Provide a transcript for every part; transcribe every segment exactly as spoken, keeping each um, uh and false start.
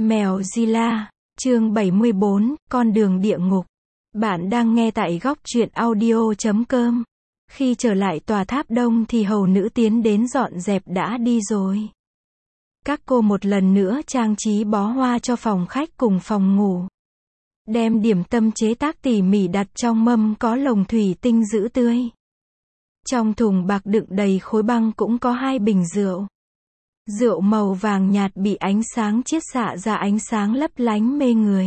Mèo Zilla, chương bảy mươi bốn, con đường địa ngục. Bạn đang nghe tại góc truyện audio chấm com. Khi trở lại tòa tháp đông thì hầu nữ tiến đến dọn dẹp đã đi rồi. Các cô một lần nữa trang trí bó hoa cho phòng khách cùng phòng ngủ. Đem điểm tâm chế tác tỉ mỉ đặt trong mâm có lồng thủy tinh giữ tươi. Trong thùng bạc đựng đầy khối băng cũng có hai bình rượu. Rượu màu vàng nhạt bị ánh sáng chiết xạ ra ánh sáng lấp lánh mê người.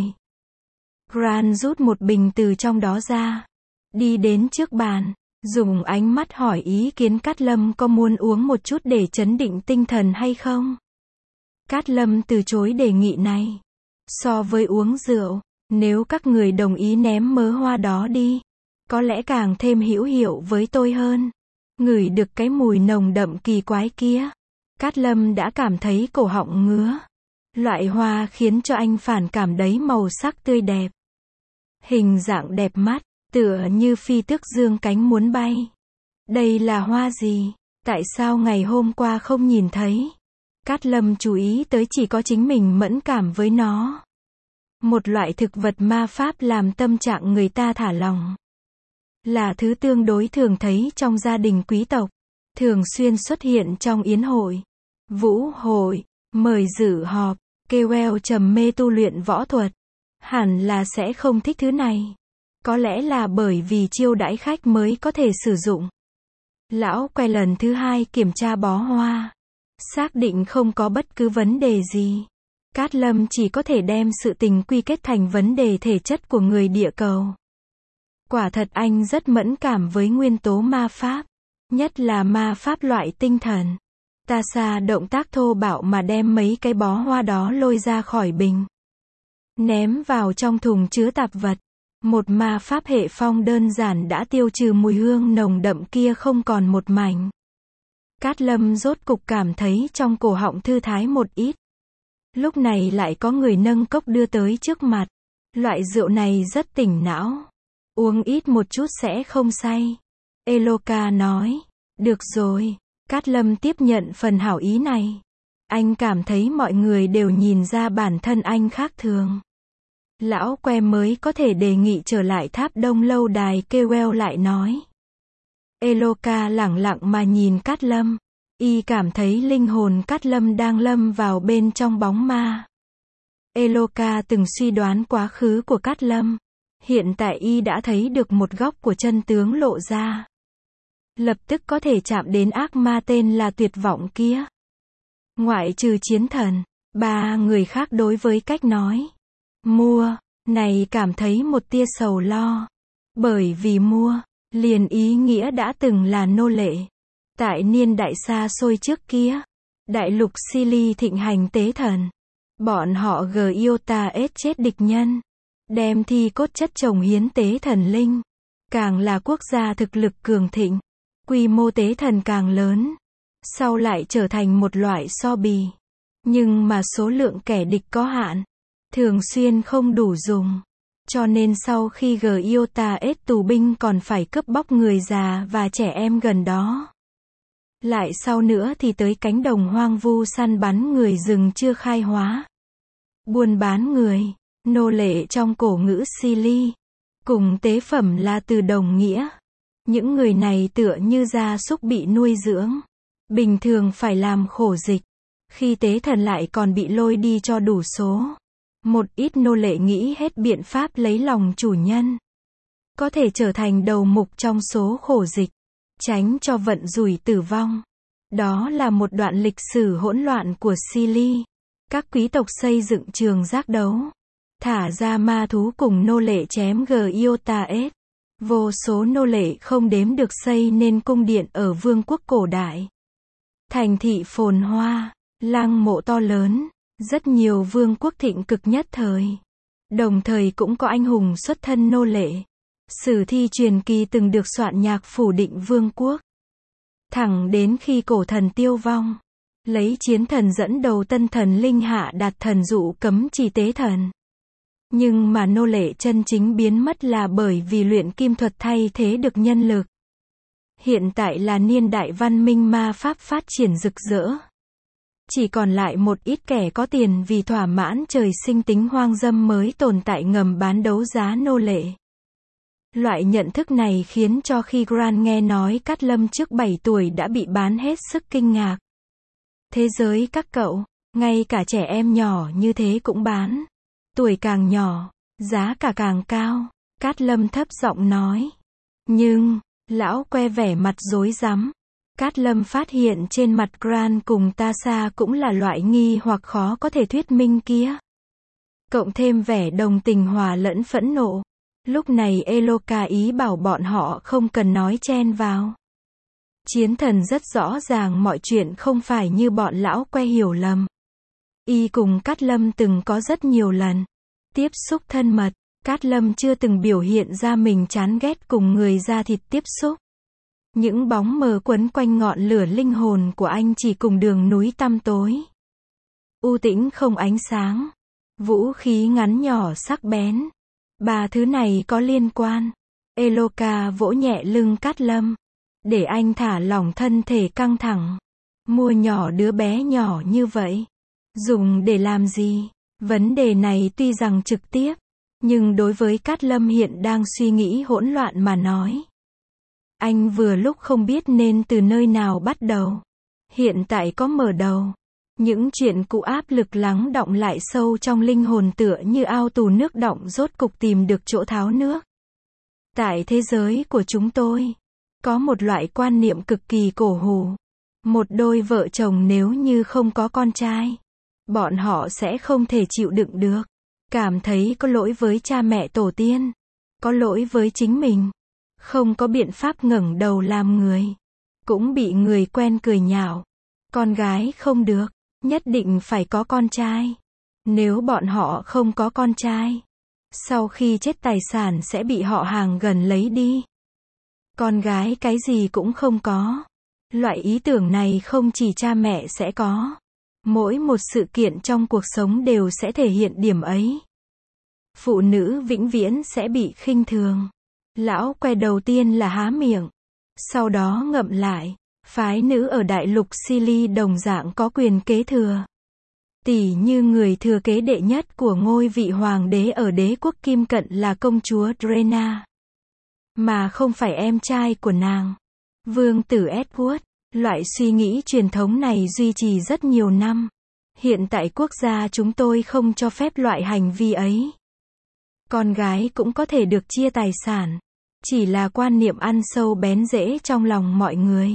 Grant rút một bình từ trong đó ra. Đi đến trước bàn, dùng ánh mắt hỏi ý kiến Cát Lâm có muốn uống một chút để trấn định tinh thần hay không. Cát Lâm từ chối đề nghị này. So với uống rượu, nếu các người đồng ý ném mớ hoa đó đi, có lẽ càng thêm hữu hiệu với tôi hơn. Ngửi được cái mùi nồng đậm kỳ quái kia, Cát Lâm đã cảm thấy cổ họng ngứa. Loại hoa khiến cho anh phản cảm đấy màu sắc tươi đẹp. Hình dạng đẹp mắt, tựa như phi tước dương cánh muốn bay. Đây là hoa gì? Tại sao ngày hôm qua không nhìn thấy? Cát Lâm chú ý tới chỉ có chính mình mẫn cảm với nó. Một loại thực vật ma pháp làm tâm trạng người ta thả lỏng. Là thứ tương đối thường thấy trong gia đình quý tộc. Thường xuyên xuất hiện trong yến hội, vũ hội, mời dự họp, kêu trầm mê tu luyện võ thuật. Hẳn là sẽ không thích thứ này. Có lẽ là bởi vì chiêu đãi khách mới có thể sử dụng. Lão quay lần thứ hai kiểm tra bó hoa. Xác định không có bất cứ vấn đề gì. Cát Lâm chỉ có thể đem sự tình quy kết thành vấn đề thể chất của người địa cầu. Quả thật anh rất mẫn cảm với nguyên tố ma pháp. Nhất là ma pháp loại tinh thần. Ta xa động tác thô bạo mà đem mấy cái bó hoa đó lôi ra khỏi bình. Ném vào trong thùng chứa tạp vật. Một ma pháp hệ phong đơn giản đã tiêu trừ mùi hương nồng đậm kia không còn một mảnh. Cát Lâm rốt cục cảm thấy trong cổ họng thư thái một ít. Lúc này lại có người nâng cốc đưa tới trước mặt. Loại rượu này rất tỉnh não. Uống ít một chút sẽ không say. Eloka nói. Được rồi. Cát Lâm tiếp nhận phần hảo ý này. Anh cảm thấy mọi người đều nhìn ra bản thân anh khác thường. Lão que mới có thể đề nghị trở lại tháp đông lâu đài kêu lại nói. Eloka lẳng lặng mà nhìn Cát Lâm. Y cảm thấy linh hồn Cát Lâm đang lâm vào bên trong bóng ma. Eloka từng suy đoán quá khứ của Cát Lâm. Hiện tại Y đã thấy được một góc của chân tướng lộ ra. Lập tức có thể chạm đến ác ma tên là tuyệt vọng kia. Ngoại trừ chiến thần, ba người khác đối với cách nói mua này cảm thấy một tia sầu lo. Bởi vì mua, liền ý nghĩa đã từng là nô lệ. Tại niên đại xa xôi trước kia, đại lục Silly thịnh hành tế thần. Bọn họ Giotaes chết địch nhân. Đem thi cốt chất chồng hiến tế thần linh. Càng là quốc gia thực lực cường thịnh. Quy mô tế thần càng lớn. Sau lại trở thành một loại so bì. Nhưng mà số lượng kẻ địch có hạn. Thường xuyên không đủ dùng. Cho nên sau khi Giotaes tù binh còn phải cướp bóc người già và trẻ em gần đó. Lại sau nữa thì tới cánh đồng hoang vu săn bắn người rừng chưa khai hóa. Buôn bán người, nô lệ trong cổ ngữ Silly. Cùng tế phẩm là từ đồng nghĩa. Những người này tựa như gia súc bị nuôi dưỡng. Bình thường phải làm khổ dịch. Khi tế thần lại còn bị lôi đi cho đủ số. Một ít nô lệ nghĩ hết biện pháp lấy lòng chủ nhân. Có thể trở thành đầu mục trong số khổ dịch. Tránh cho vận rủi tử vong. Đó là một đoạn lịch sử hỗn loạn của Silly. Các quý tộc xây dựng trường giác đấu. Thả ra ma thú cùng nô lệ chém Giotaes. Vô số nô lệ không đếm được xây nên cung điện ở vương quốc cổ đại. Thành thị phồn hoa, lăng mộ to lớn, rất nhiều vương quốc thịnh cực nhất thời. Đồng thời cũng có anh hùng xuất thân nô lệ. Sử thi truyền kỳ từng được soạn nhạc phủ định vương quốc. Thẳng đến khi cổ thần tiêu vong. Lấy chiến thần dẫn đầu tân thần linh hạ đạt thần dụ cấm chỉ tế thần. Nhưng mà nô lệ chân chính biến mất là bởi vì luyện kim thuật thay thế được nhân lực. Hiện tại là niên đại văn minh ma pháp phát triển rực rỡ. Chỉ còn lại một ít kẻ có tiền vì thỏa mãn trời sinh tính hoang dâm mới tồn tại ngầm bán đấu giá nô lệ. Loại nhận thức này khiến cho khi Grant nghe nói Cát Lâm trước bảy tuổi đã bị bán hết sức kinh ngạc. Thế giới các cậu, ngay cả trẻ em nhỏ như thế cũng bán. Tuổi càng nhỏ, giá cả càng cao, Cát Lâm thấp giọng nói. Nhưng, lão que vẻ mặt rối rắm. Cát Lâm phát hiện trên mặt Grant cùng Tasha cũng là loại nghi hoặc khó có thể thuyết minh kia. Cộng thêm vẻ đồng tình hòa lẫn phẫn nộ. Lúc này Eloka ý bảo bọn họ không cần nói chen vào. Chiến thần rất rõ ràng mọi chuyện không phải như bọn lão que hiểu lầm. Y cùng Cát Lâm từng có rất nhiều lần tiếp xúc thân mật. Cát Lâm chưa từng biểu hiện ra mình chán ghét cùng người da thịt tiếp xúc. Những bóng mờ quấn quanh ngọn lửa linh hồn của anh chỉ cùng đường núi tăm tối. U tĩnh không ánh sáng. Vũ khí ngắn nhỏ sắc bén. Ba thứ này có liên quan. Eloka vỗ nhẹ lưng Cát Lâm. Để anh thả lỏng thân thể căng thẳng. Mua nhỏ đứa bé nhỏ như vậy. Dùng để làm gì? Vấn đề này tuy rằng trực tiếp. Nhưng đối với Cát Lâm hiện đang suy nghĩ hỗn loạn mà nói. Anh vừa lúc không biết nên từ nơi nào bắt đầu. Hiện tại có mở đầu. Những chuyện cũ áp lực lắng đọng lại sâu trong linh hồn tựa như ao tù nước đọng rốt cục tìm được chỗ tháo nước. Tại thế giới của chúng tôi, có một loại quan niệm cực kỳ cổ hủ. Một đôi vợ chồng nếu như không có con trai, bọn họ sẽ không thể chịu đựng được. Cảm thấy có lỗi với cha mẹ tổ tiên. Có lỗi với chính mình. Không có biện pháp ngẩng đầu làm người. Cũng bị người quen cười nhạo. Con gái không được. Nhất định phải có con trai. Nếu bọn họ không có con trai, sau khi chết tài sản sẽ bị họ hàng gần lấy đi. Con gái cái gì cũng không có. Loại ý tưởng này không chỉ cha mẹ sẽ có. Mỗi một sự kiện trong cuộc sống đều sẽ thể hiện điểm ấy. Phụ nữ vĩnh viễn sẽ bị khinh thường. Lão que đầu tiên là há miệng. Sau đó ngậm lại. Phái nữ ở đại lục Sili đồng dạng có quyền kế thừa. Tỷ như người thừa kế đệ nhất của ngôi vị hoàng đế ở đế quốc Kim Cận là công chúa Drena. Mà không phải em trai của nàng. Vương tử Edward. Loại suy nghĩ truyền thống này duy trì rất nhiều năm. Hiện tại quốc gia chúng tôi không cho phép loại hành vi ấy. Con gái cũng có thể được chia tài sản. Chỉ là quan niệm ăn sâu bén rễ trong lòng mọi người.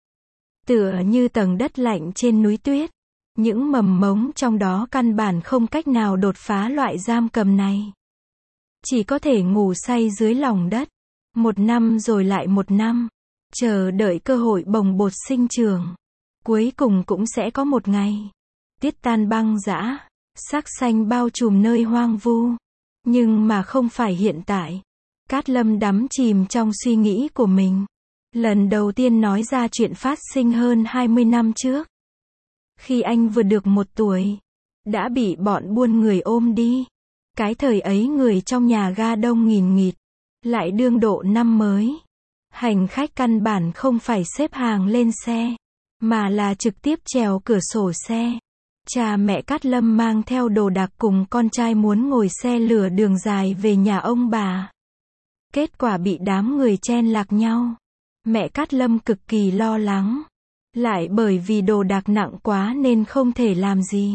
Tựa như tầng đất lạnh trên núi tuyết. Những mầm mống trong đó căn bản không cách nào đột phá loại giam cầm này. Chỉ có thể ngủ say dưới lòng đất. Một năm rồi lại một năm. Chờ đợi cơ hội bồng bột sinh trưởng. Cuối cùng cũng sẽ có một ngày. Tiết tan băng dã. Sắc xanh bao trùm nơi hoang vu. Nhưng mà không phải hiện tại. Cát Lâm đắm chìm trong suy nghĩ của mình. Lần đầu tiên nói ra chuyện phát sinh hơn hai mươi năm trước. Khi anh vừa được một tuổi. Đã bị bọn buôn người ôm đi. Cái thời ấy người trong nhà ga đông nghìn nghịt. Lại đương độ năm mới. Hành khách căn bản không phải xếp hàng lên xe. Mà là trực tiếp trèo cửa sổ xe. Cha mẹ Cát Lâm mang theo đồ đạc cùng con trai muốn ngồi xe lửa đường dài về nhà ông bà. Kết quả bị đám người chen lạc nhau. Mẹ Cát Lâm cực kỳ lo lắng. Lại bởi vì đồ đạc nặng quá nên không thể làm gì.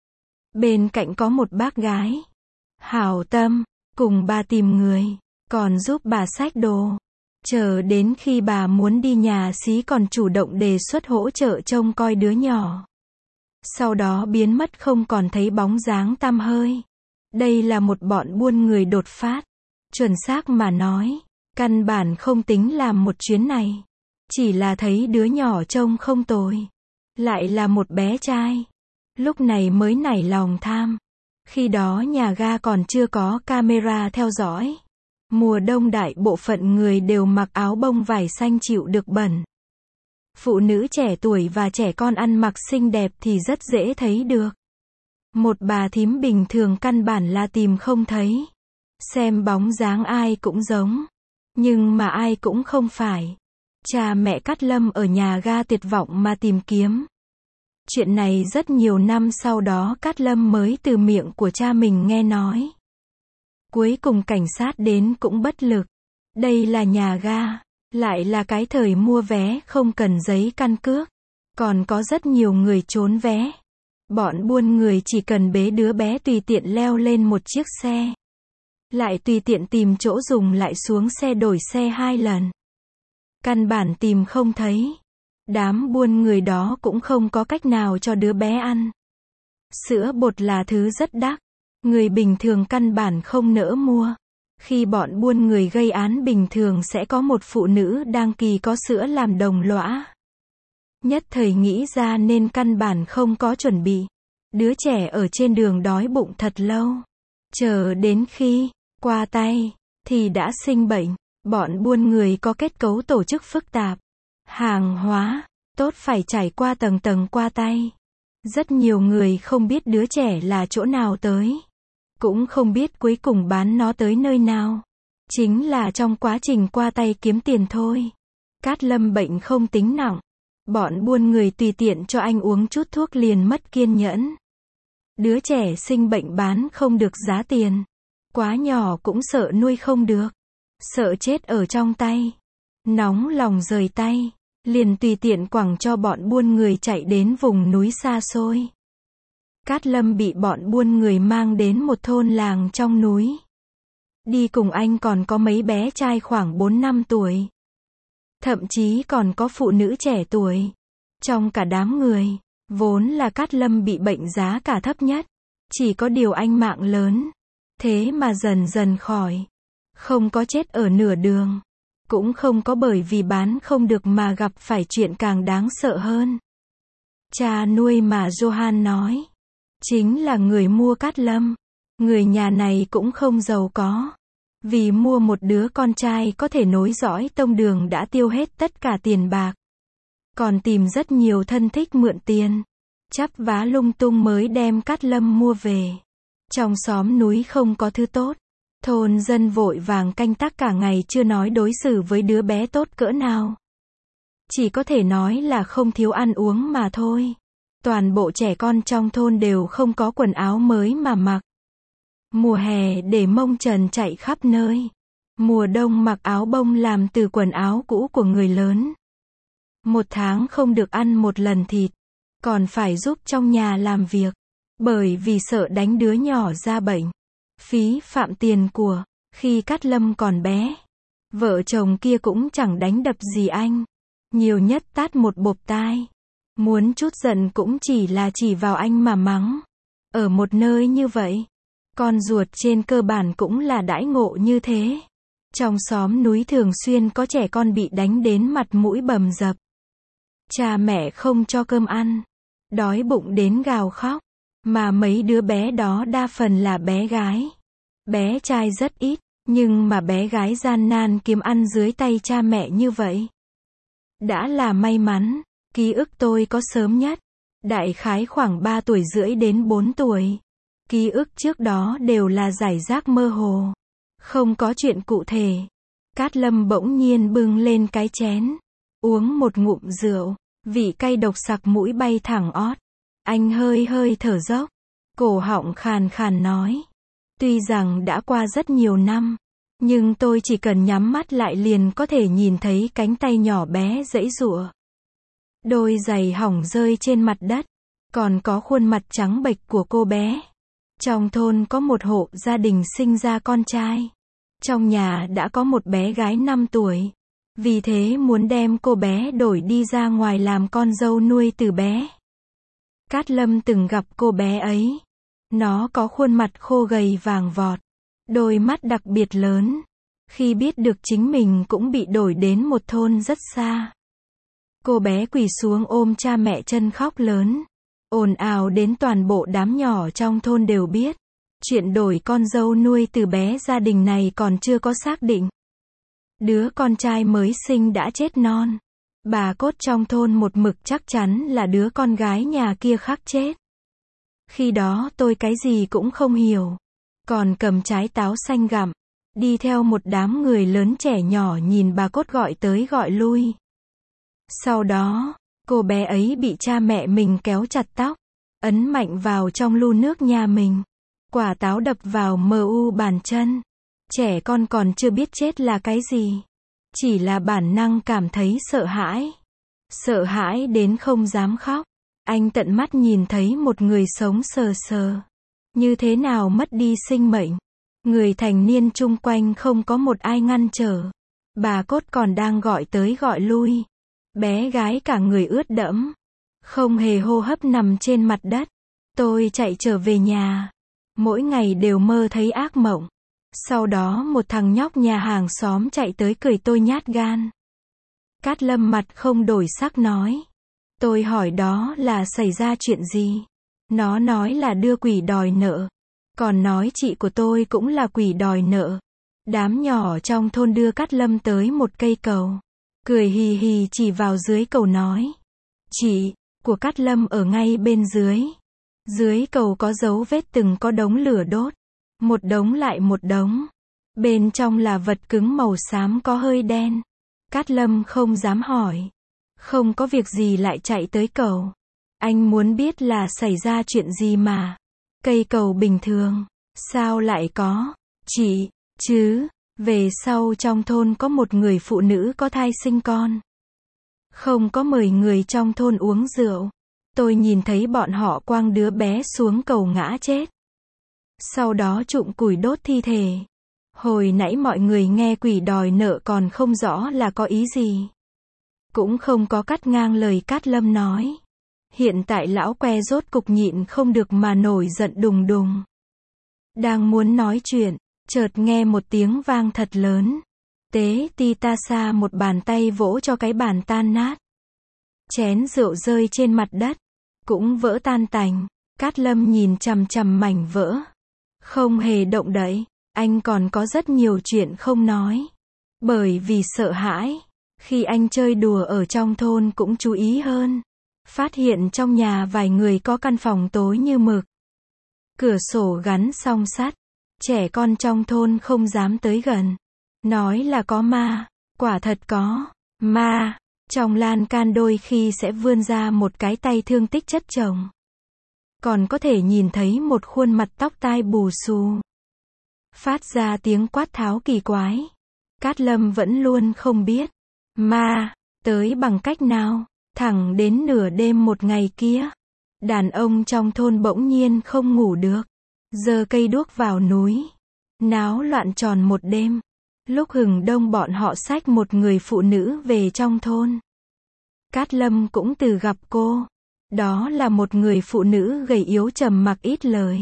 Bên cạnh có một bác gái. Hảo tâm, cùng bà tìm người. Còn giúp bà xách đồ. Chờ đến khi bà muốn đi nhà xí còn chủ động đề xuất hỗ trợ trông coi đứa nhỏ. Sau đó biến mất không còn thấy bóng dáng tăm hơi. Đây là một bọn buôn người đột phát. Chuẩn xác mà nói, căn bản không tính làm một chuyến này. Chỉ là thấy đứa nhỏ trông không tồi. Lại là một bé trai. Lúc này mới nảy lòng tham. Khi đó nhà ga còn chưa có camera theo dõi. Mùa đông đại bộ phận người đều mặc áo bông vải xanh chịu được bẩn. Phụ nữ trẻ tuổi và trẻ con ăn mặc xinh đẹp thì rất dễ thấy được. Một bà thím bình thường căn bản là tìm không thấy. Xem bóng dáng ai cũng giống. Nhưng mà ai cũng không phải. Cha mẹ Cát Lâm ở nhà ga tuyệt vọng mà tìm kiếm. Chuyện này rất nhiều năm sau đó Cát Lâm mới từ miệng của cha mình nghe nói. Cuối cùng cảnh sát đến cũng bất lực. Đây là nhà ga, lại là cái thời mua vé không cần giấy căn cước. Còn có rất nhiều người trốn vé. Bọn buôn người chỉ cần bế đứa bé tùy tiện leo lên một chiếc xe. Lại tùy tiện tìm chỗ dùng lại xuống xe đổi xe hai lần. Căn bản tìm không thấy. Đám buôn người đó cũng không có cách nào cho đứa bé ăn. Sữa bột là thứ rất đắt. Người bình thường căn bản không nỡ mua. Khi bọn buôn người gây án bình thường sẽ có một phụ nữ đang kỳ có sữa làm đồng lõa. Nhất thời nghĩ ra nên căn bản không có chuẩn bị. Đứa trẻ ở trên đường đói bụng thật lâu. Chờ đến khi qua tay thì đã sinh bệnh. Bọn buôn người có kết cấu tổ chức phức tạp. Hàng hóa tốt phải trải qua tầng tầng qua tay. Rất nhiều người không biết đứa trẻ là chỗ nào tới. Cũng không biết cuối cùng bán nó tới nơi nào. Chính là trong quá trình qua tay kiếm tiền thôi. Cát Lâm bệnh không tính nặng. Bọn buôn người tùy tiện cho anh uống chút thuốc liền mất kiên nhẫn. Đứa trẻ sinh bệnh bán không được giá tiền. Quá nhỏ cũng sợ nuôi không được. Sợ chết ở trong tay. Nóng lòng rời tay. Liền tùy tiện quẳng cho bọn buôn người chạy đến vùng núi xa xôi. Cát Lâm bị bọn buôn người mang đến một thôn làng trong núi. Đi cùng anh còn có mấy bé trai khoảng bốn năm tuổi. Thậm chí còn có phụ nữ trẻ tuổi. Trong cả đám người, vốn là Cát Lâm bị bệnh giá cả thấp nhất. Chỉ có điều anh mạng lớn. Thế mà dần dần khỏi. Không có chết ở nửa đường. Cũng không có bởi vì bán không được mà gặp phải chuyện càng đáng sợ hơn. Cha nuôi mà Johan nói. Chính là người mua Cát Lâm. Người nhà này cũng không giàu có. Vì mua một đứa con trai có thể nối dõi tông đường đã tiêu hết tất cả tiền bạc. Còn tìm rất nhiều thân thích mượn tiền. Chắp vá lung tung mới đem Cát Lâm mua về. Trong xóm núi không có thứ tốt. Thôn dân vội vàng canh tác cả ngày chưa nói đối xử với đứa bé tốt cỡ nào. Chỉ có thể nói là không thiếu ăn uống mà thôi. Toàn bộ trẻ con trong thôn đều không có quần áo mới mà mặc. Mùa hè để mông trần chạy khắp nơi. Mùa đông mặc áo bông làm từ quần áo cũ của người lớn. Một tháng không được ăn một lần thịt. Còn phải giúp trong nhà làm việc. Bởi vì sợ đánh đứa nhỏ ra bệnh. Phí phạm tiền của. Khi Cát Lâm còn bé. Vợ chồng kia cũng chẳng đánh đập gì anh. Nhiều nhất tát một bộp tai. Muốn chút giận cũng chỉ là chỉ vào anh mà mắng. Ở một nơi như vậy. Con ruột trên cơ bản cũng là đãi ngộ như thế. Trong xóm núi thường xuyên có trẻ con bị đánh đến mặt mũi bầm dập. Cha mẹ không cho cơm ăn. Đói bụng đến gào khóc. Mà mấy đứa bé đó đa phần là bé gái. Bé trai rất ít. Nhưng mà bé gái gian nan kiếm ăn dưới tay cha mẹ như vậy. Đã là may mắn. Ký ức tôi có sớm nhất. Đại khái khoảng ba tuổi rưỡi đến bốn tuổi. Ký ức trước đó đều là giải rác mơ hồ. Không có chuyện cụ thể. Cát Lâm bỗng nhiên bưng lên cái chén. Uống một ngụm rượu. Vị cay độc sặc mũi bay thẳng ót. Anh hơi hơi thở dốc. Cổ họng khàn khàn nói. Tuy rằng đã qua rất nhiều năm. Nhưng tôi chỉ cần nhắm mắt lại liền có thể nhìn thấy cánh tay nhỏ bé giãy giụa. Đôi giày hỏng rơi trên mặt đất. Còn có khuôn mặt trắng bệch của cô bé. Trong thôn có một hộ gia đình sinh ra con trai. Trong nhà đã có một bé gái năm tuổi. Vì thế muốn đem cô bé đổi đi ra ngoài làm con dâu nuôi từ bé. Cát Lâm từng gặp cô bé ấy. Nó có khuôn mặt khô gầy vàng vọt. Đôi mắt đặc biệt lớn. Khi biết được chính mình cũng bị đổi đến một thôn rất xa. Cô bé quỳ xuống ôm cha mẹ chân khóc lớn. Ồn ào đến toàn bộ đám nhỏ trong thôn đều biết. Chuyện đổi con dâu nuôi từ bé gia đình này còn chưa có xác định. Đứa con trai mới sinh đã chết non. Bà cốt trong thôn một mực chắc chắn là đứa con gái nhà kia khắc chết. Khi đó tôi cái gì cũng không hiểu. Còn cầm trái táo xanh gặm. Đi theo một đám người lớn trẻ nhỏ nhìn bà cốt gọi tới gọi lui. Sau đó, Cô bé ấy bị cha mẹ mình kéo chặt tóc, ấn mạnh vào trong lu nước nhà mình. Quả táo đập vào mờ u bàn chân. Trẻ con còn chưa biết chết là cái gì. Chỉ là bản năng cảm thấy sợ hãi. Sợ hãi đến không dám khóc. Anh tận mắt nhìn thấy một người sống sờ sờ. Như thế nào mất đi sinh mệnh. Người thành niên chung quanh không có một ai ngăn trở. Bà cốt còn đang gọi tới gọi lui. Bé gái cả người ướt đẫm. Không hề hô hấp nằm trên mặt đất. Tôi chạy trở về nhà. Mỗi ngày đều mơ thấy ác mộng. Sau đó một thằng nhóc nhà hàng xóm chạy tới cười tôi nhát gan. Cát Lâm mặt không đổi sắc nói. Tôi hỏi đó là xảy ra chuyện gì? Nó nói là đưa quỷ đòi nợ. Còn nói chị của tôi cũng là quỷ đòi nợ. Đám nhỏ trong thôn đưa Cát Lâm tới một cây cầu. Cười hì hì chỉ vào dưới cầu nói. Chị của Cát Lâm ở ngay bên dưới. Dưới cầu có dấu vết từng có đống lửa đốt. Một đống lại một đống. Bên trong là vật cứng màu xám có hơi đen. Cát Lâm không dám hỏi. Không có việc gì lại chạy tới cầu. Anh muốn biết là xảy ra chuyện gì mà. Cây cầu bình thường. Sao lại có? Chị, chứ. Về sau trong thôn có một người phụ nữ có thai sinh con. Không có mời người trong thôn uống rượu. Tôi nhìn thấy bọn họ quăng đứa bé xuống cầu ngã chết. Sau đó trụm củi đốt thi thể. Hồi nãy mọi người nghe quỷ đòi nợ còn không rõ là có ý gì. Cũng không có cắt ngang lời Cát Lâm nói. Hiện tại lão que rốt cục nhịn không được mà nổi giận đùng đùng. Đang muốn nói chuyện, chợt nghe một tiếng vang thật lớn. Tế ti ta xa một bàn tay vỗ cho cái bàn tan nát. Chén rượu rơi trên mặt đất, cũng vỡ tan tành. Cát Lâm nhìn chằm chằm mảnh vỡ. Không hề động đậy, anh còn có rất nhiều chuyện không nói. Bởi vì sợ hãi, khi anh chơi đùa ở trong thôn cũng chú ý hơn. Phát hiện trong nhà vài người có căn phòng tối như mực. Cửa sổ gắn song sắt. Trẻ con trong thôn không dám tới gần. Nói là có ma, quả thật có. Ma, trong lan can đôi khi sẽ vươn ra một cái tay thương tích chất chồng. Còn có thể nhìn thấy một khuôn mặt tóc tai bù xù. Phát ra tiếng quát tháo kỳ quái. Cát Lâm vẫn luôn không biết. Ma, tới bằng cách nào? Thẳng đến nửa đêm một ngày kia. Đàn ông trong thôn bỗng nhiên không ngủ được. Giơ cây đuốc vào núi. Náo loạn tròn một đêm. Lúc hừng đông bọn họ xách một người phụ nữ về trong thôn. Cát Lâm cũng từ gặp cô. Đó là một người phụ nữ gầy yếu trầm mặc ít lời.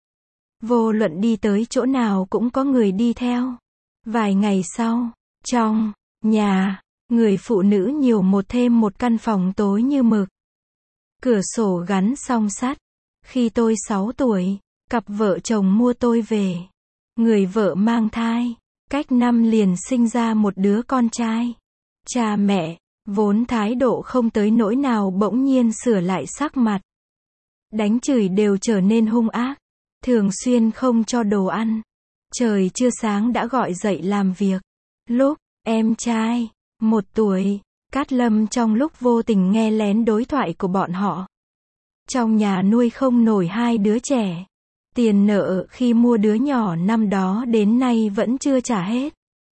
Vô luận đi tới chỗ nào cũng có người đi theo. Vài ngày sau, trong nhà, người phụ nữ nhiều một thêm một căn phòng tối như mực. Cửa sổ gắn song sắt. Khi tôi sáu tuổi, cặp vợ chồng mua tôi về. Người vợ mang thai. Cách năm liền sinh ra một đứa con trai. Cha mẹ, vốn thái độ không tới nỗi nào bỗng nhiên sửa lại sắc mặt. Đánh chửi đều trở nên hung ác. Thường xuyên không cho đồ ăn. Trời chưa sáng đã gọi dậy làm việc. Lúc, em trai, một tuổi, Cát Lâm trong lúc vô tình nghe lén đối thoại của bọn họ. Trong nhà nuôi không nổi hai đứa trẻ. Tiền nợ khi mua đứa nhỏ năm đó đến nay vẫn chưa trả hết.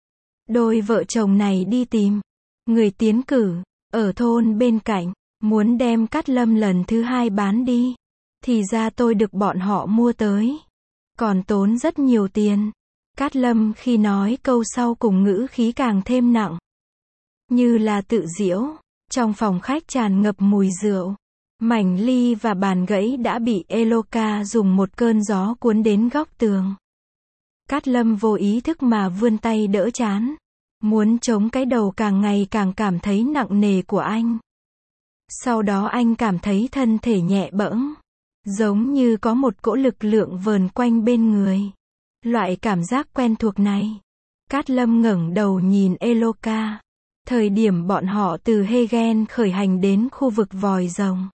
Đôi vợ chồng này đi tìm người tiến cử ở thôn bên cạnh, muốn đem Cát Lâm lần thứ hai bán đi. Thì ra tôi được bọn họ mua tới. Còn tốn rất nhiều tiền. Cát Lâm khi nói câu sau cùng ngữ khí càng thêm nặng. Như là tự giễu. Trong phòng khách tràn ngập mùi rượu. Mảnh ly và bàn gãy đã bị Eloka dùng một cơn gió cuốn đến góc tường. Cát Lâm vô ý thức mà vươn tay đỡ trán. Muốn chống cái đầu càng ngày càng cảm thấy nặng nề của anh. Sau đó anh cảm thấy thân thể nhẹ bẫng. Giống như có một cỗ lực lượng vờn quanh bên người. Loại cảm giác quen thuộc này. Cát Lâm ngẩng đầu nhìn Eloka. Thời điểm bọn họ từ Hegen khởi hành đến khu vực vòi rồng.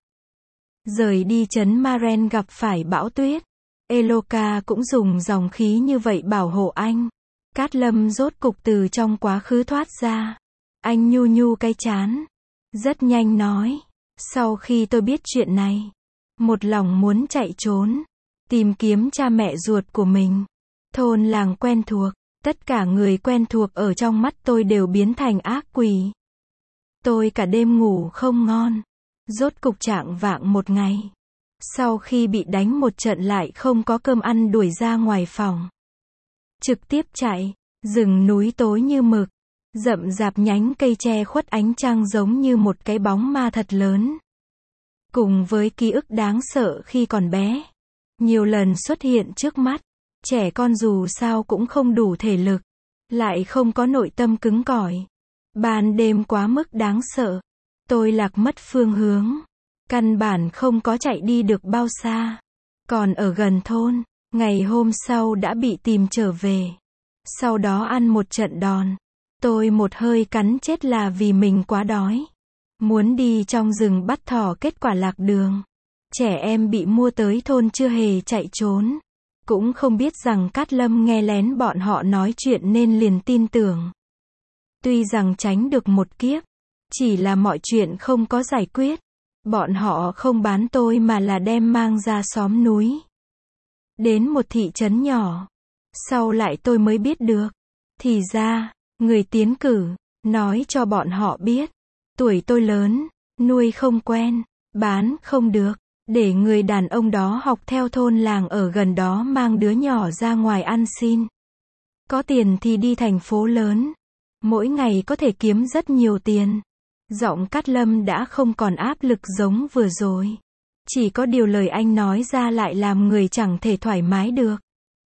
Rời đi trấn Maren gặp phải bão tuyết. Eloka cũng dùng dòng khí như vậy bảo hộ anh. Cát Lâm rốt cục từ trong quá khứ thoát ra. Anh nhu nhu cái trán. Rất nhanh nói. Sau khi tôi biết chuyện này, một lòng muốn chạy trốn, tìm kiếm cha mẹ ruột của mình. Thôn làng quen thuộc, tất cả người quen thuộc ở trong mắt tôi đều biến thành ác quỷ. Tôi cả đêm ngủ không ngon. Rốt cục chạng vạng một ngày, sau khi bị đánh một trận lại không có cơm ăn đuổi ra ngoài phòng. Trực tiếp chạy, rừng núi tối như mực, rậm rạp nhánh cây che khuất ánh trăng giống như một cái bóng ma thật lớn. Cùng với ký ức đáng sợ khi còn bé, nhiều lần xuất hiện trước mắt, trẻ con dù sao cũng không đủ thể lực, lại không có nội tâm cứng cỏi. Ban đêm quá mức đáng sợ, tôi lạc mất phương hướng, căn bản không có chạy đi được bao xa. Còn ở gần thôn, ngày hôm sau đã bị tìm trở về. Sau đó ăn một trận đòn. Tôi một hơi cắn chết là vì mình quá đói. Muốn đi trong rừng bắt thỏ, kết quả lạc đường. Trẻ em bị mua tới thôn chưa hề chạy trốn. Cũng không biết rằng Cát Lâm nghe lén bọn họ nói chuyện nên liền tin tưởng. Tuy rằng tránh được một kiếp, chỉ là mọi chuyện không có giải quyết. Bọn họ không bán tôi mà là đem mang ra xóm núi. Đến một thị trấn nhỏ. Sau lại tôi mới biết được. Thì ra, người tiến cử, nói cho bọn họ biết. Tuổi tôi lớn, nuôi không quen, bán không được. Để người đàn ông đó học theo thôn làng ở gần đó mang đứa nhỏ ra ngoài ăn xin. Có tiền thì đi thành phố lớn. Mỗi ngày có thể kiếm rất nhiều tiền. Giọng Cát Lâm đã không còn áp lực giống vừa rồi. Chỉ có điều lời anh nói ra lại làm người chẳng thể thoải mái được.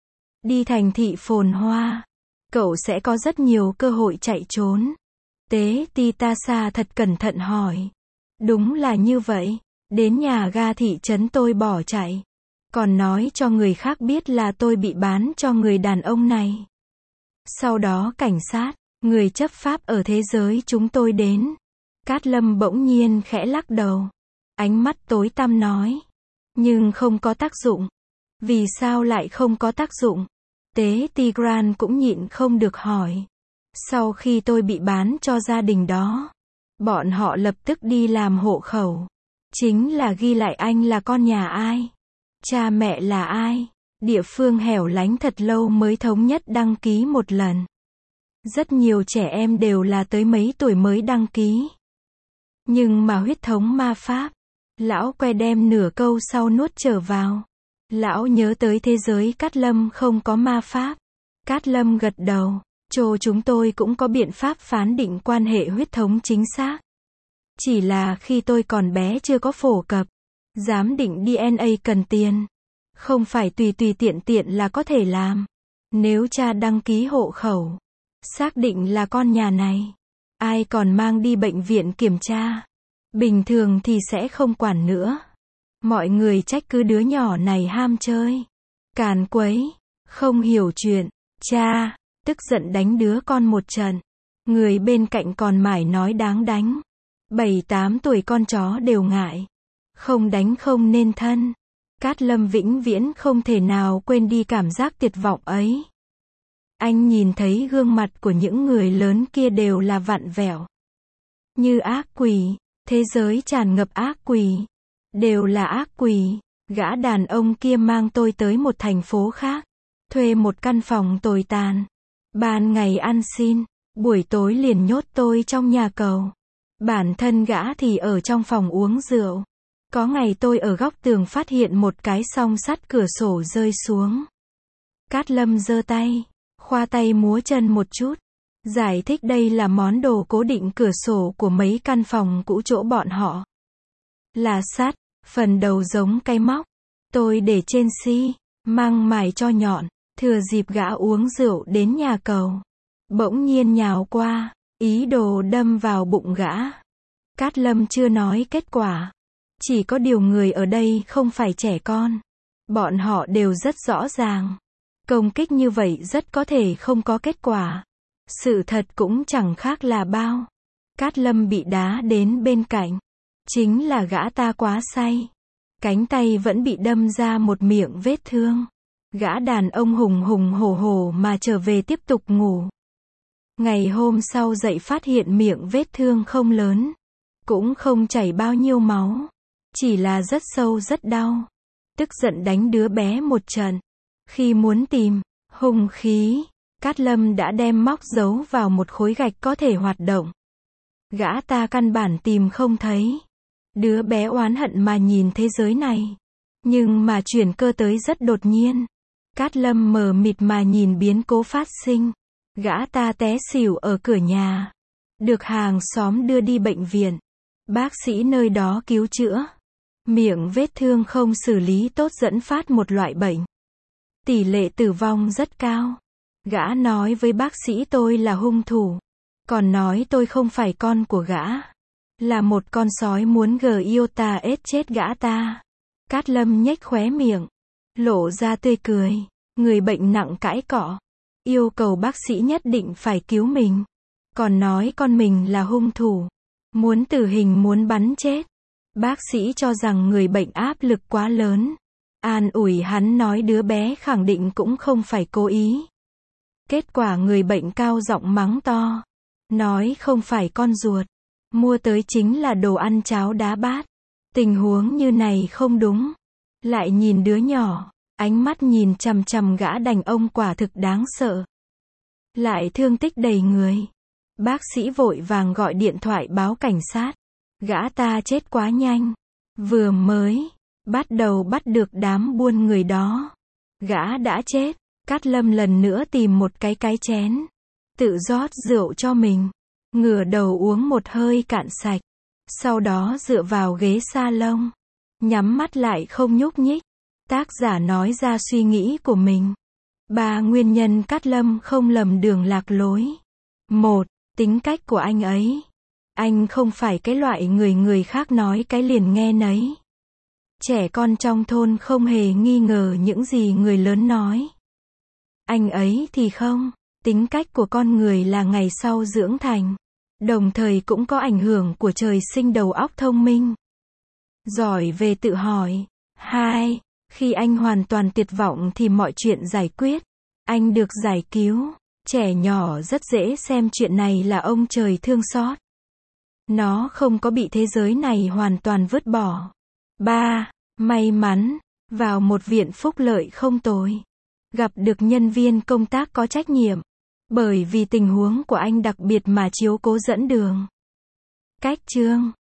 Đi thành thị phồn hoa, cậu sẽ có rất nhiều cơ hội chạy trốn. Tế Titasa thật cẩn thận hỏi. Đúng là như vậy. Đến nhà ga thị trấn tôi bỏ chạy. Còn nói cho người khác biết là tôi bị bán cho người đàn ông này. Sau đó cảnh sát, người chấp pháp ở thế giới chúng tôi đến. Cát Lâm bỗng nhiên khẽ lắc đầu. Ánh mắt tối tăm nói. Nhưng không có tác dụng. Vì sao lại không có tác dụng? Tế Tigran cũng nhịn không được hỏi. Sau khi tôi bị bán cho gia đình đó, bọn họ lập tức đi làm hộ khẩu. Chính là ghi lại anh là con nhà ai, cha mẹ là ai. Địa phương hẻo lánh thật lâu mới thống nhất đăng ký một lần. Rất nhiều trẻ em đều là tới mấy tuổi mới đăng ký. Nhưng mà huyết thống ma pháp, lão que đem nửa câu sau nuốt trở vào. Lão nhớ tới thế giới Cát Lâm không có ma pháp. Cát Lâm gật đầu. Chỗ chúng tôi cũng có biện pháp phán định quan hệ huyết thống chính xác. Chỉ là khi tôi còn bé chưa có phổ cập. Giám định đê en a cần tiền. Không phải tùy tùy tiện tiện là có thể làm. Nếu cha đăng ký hộ khẩu, xác định là con nhà này, ai còn mang đi bệnh viện kiểm tra. Bình thường thì sẽ không quản nữa. Mọi người trách cứ đứa nhỏ này ham chơi, càn quấy, không hiểu chuyện. Cha tức giận đánh đứa con một trận. Người bên cạnh còn mải nói đáng đánh. Bảy tám tuổi con chó đều ngại. Không đánh không nên thân. Cát Lâm vĩnh viễn không thể nào quên đi cảm giác tuyệt vọng ấy. Anh nhìn thấy gương mặt của những người lớn kia đều là vặn vẹo. Như ác quỷ. Thế giới tràn ngập ác quỷ. Đều là ác quỷ. Gã đàn ông kia mang tôi tới một thành phố khác. Thuê một căn phòng tồi tàn. Ban ngày ăn xin, buổi tối liền nhốt tôi trong nhà cầu. Bản thân gã thì ở trong phòng uống rượu. Có ngày tôi ở góc tường phát hiện một cái song sắt cửa sổ rơi xuống. Cát Lâm giơ tay, khoa tay múa chân một chút. Giải thích đây là món đồ cố định cửa sổ của mấy căn phòng cũ chỗ bọn họ. Là sắt, phần đầu giống cái móc. Tôi để trên xi, măng mài cho nhọn. Thừa dịp gã uống rượu đến nhà cầu, bỗng nhiên nhào qua, ý đồ đâm vào bụng gã. Cát Lâm chưa nói kết quả. Chỉ có điều người ở đây không phải trẻ con. Bọn họ đều rất rõ ràng. Công kích như vậy rất có thể không có kết quả. Sự thật cũng chẳng khác là bao. Cát Lâm bị đá đến bên cạnh. Chính là gã ta quá say. Cánh tay vẫn bị đâm ra một miệng vết thương. Gã đàn ông hùng hùng hổ hổ mà trở về tiếp tục ngủ. Ngày hôm sau dậy phát hiện miệng vết thương không lớn. cũng không chảy bao nhiêu máu, chỉ là rất sâu rất đau. Tức giận đánh đứa bé một trận. Khi muốn tìm hung khí, Cát Lâm đã đem móc giấu vào một khối gạch có thể hoạt động. Gã ta căn bản tìm không thấy. Đứa bé oán hận mà nhìn thế giới này. Nhưng mà chuyển cơ tới rất đột nhiên. Cát Lâm mờ mịt mà nhìn biến cố phát sinh. Gã ta té xỉu ở cửa nhà. Được hàng xóm đưa đi bệnh viện. Bác sĩ nơi đó cứu chữa. Miệng vết thương không xử lý tốt dẫn phát một loại bệnh. Tỷ lệ tử vong rất cao. Gã nói với bác sĩ tôi là hung thủ. Còn nói tôi không phải con của gã. Là một con sói muốn gờ yêu ta ết chết gã ta. Cát Lâm nhếch khóe miệng. Lộ ra tươi cười. Người bệnh nặng cãi cọ. Yêu cầu bác sĩ nhất định phải cứu mình. Còn nói con mình là hung thủ. Muốn tử hình muốn bắn chết. Bác sĩ cho rằng người bệnh áp lực quá lớn. An ủi hắn nói đứa bé khẳng định cũng không phải cố ý. Kết quả người bệnh cao giọng mắng to. Nói không phải con ruột. Mua tới chính là đồ ăn cháo đá bát. Tình huống như này không đúng. Lại nhìn đứa nhỏ. Ánh mắt nhìn chằm chằm gã đàn ông quả thực đáng sợ. Lại thương tích đầy người. Bác sĩ vội vàng gọi điện thoại báo cảnh sát. Gã ta chết quá nhanh. Vừa mới bắt đầu bắt được đám buôn người đó. Gã đã chết. Cát Lâm lần nữa tìm một cái cái chén. Tự rót rượu cho mình. Ngửa đầu uống một hơi cạn sạch. Sau đó dựa vào ghế salon. Nhắm mắt lại không nhúc nhích. Tác giả nói ra suy nghĩ của mình. Ba nguyên nhân Cát Lâm không lầm đường lạc lối. Một, tính cách của anh ấy. Anh không phải cái loại người người khác nói cái liền nghe nấy. Trẻ con trong thôn không hề nghi ngờ những gì người lớn nói. Anh ấy thì không. Tính cách của con người là ngày sau dưỡng thành. Đồng thời cũng có ảnh hưởng của trời sinh đầu óc thông minh. Giỏi về tự hỏi. Hai, khi anh hoàn toàn tuyệt vọng thì mọi chuyện giải quyết. Anh được giải cứu. Trẻ nhỏ rất dễ xem chuyện này là ông trời thương xót. Nó không có bị thế giới này hoàn toàn vứt bỏ. Ba, may mắn. Vào một viện phúc lợi không tồi. Gặp được nhân viên công tác có trách nhiệm. Bởi vì tình huống của anh đặc biệt mà chiếu cố dẫn đường. Cách chương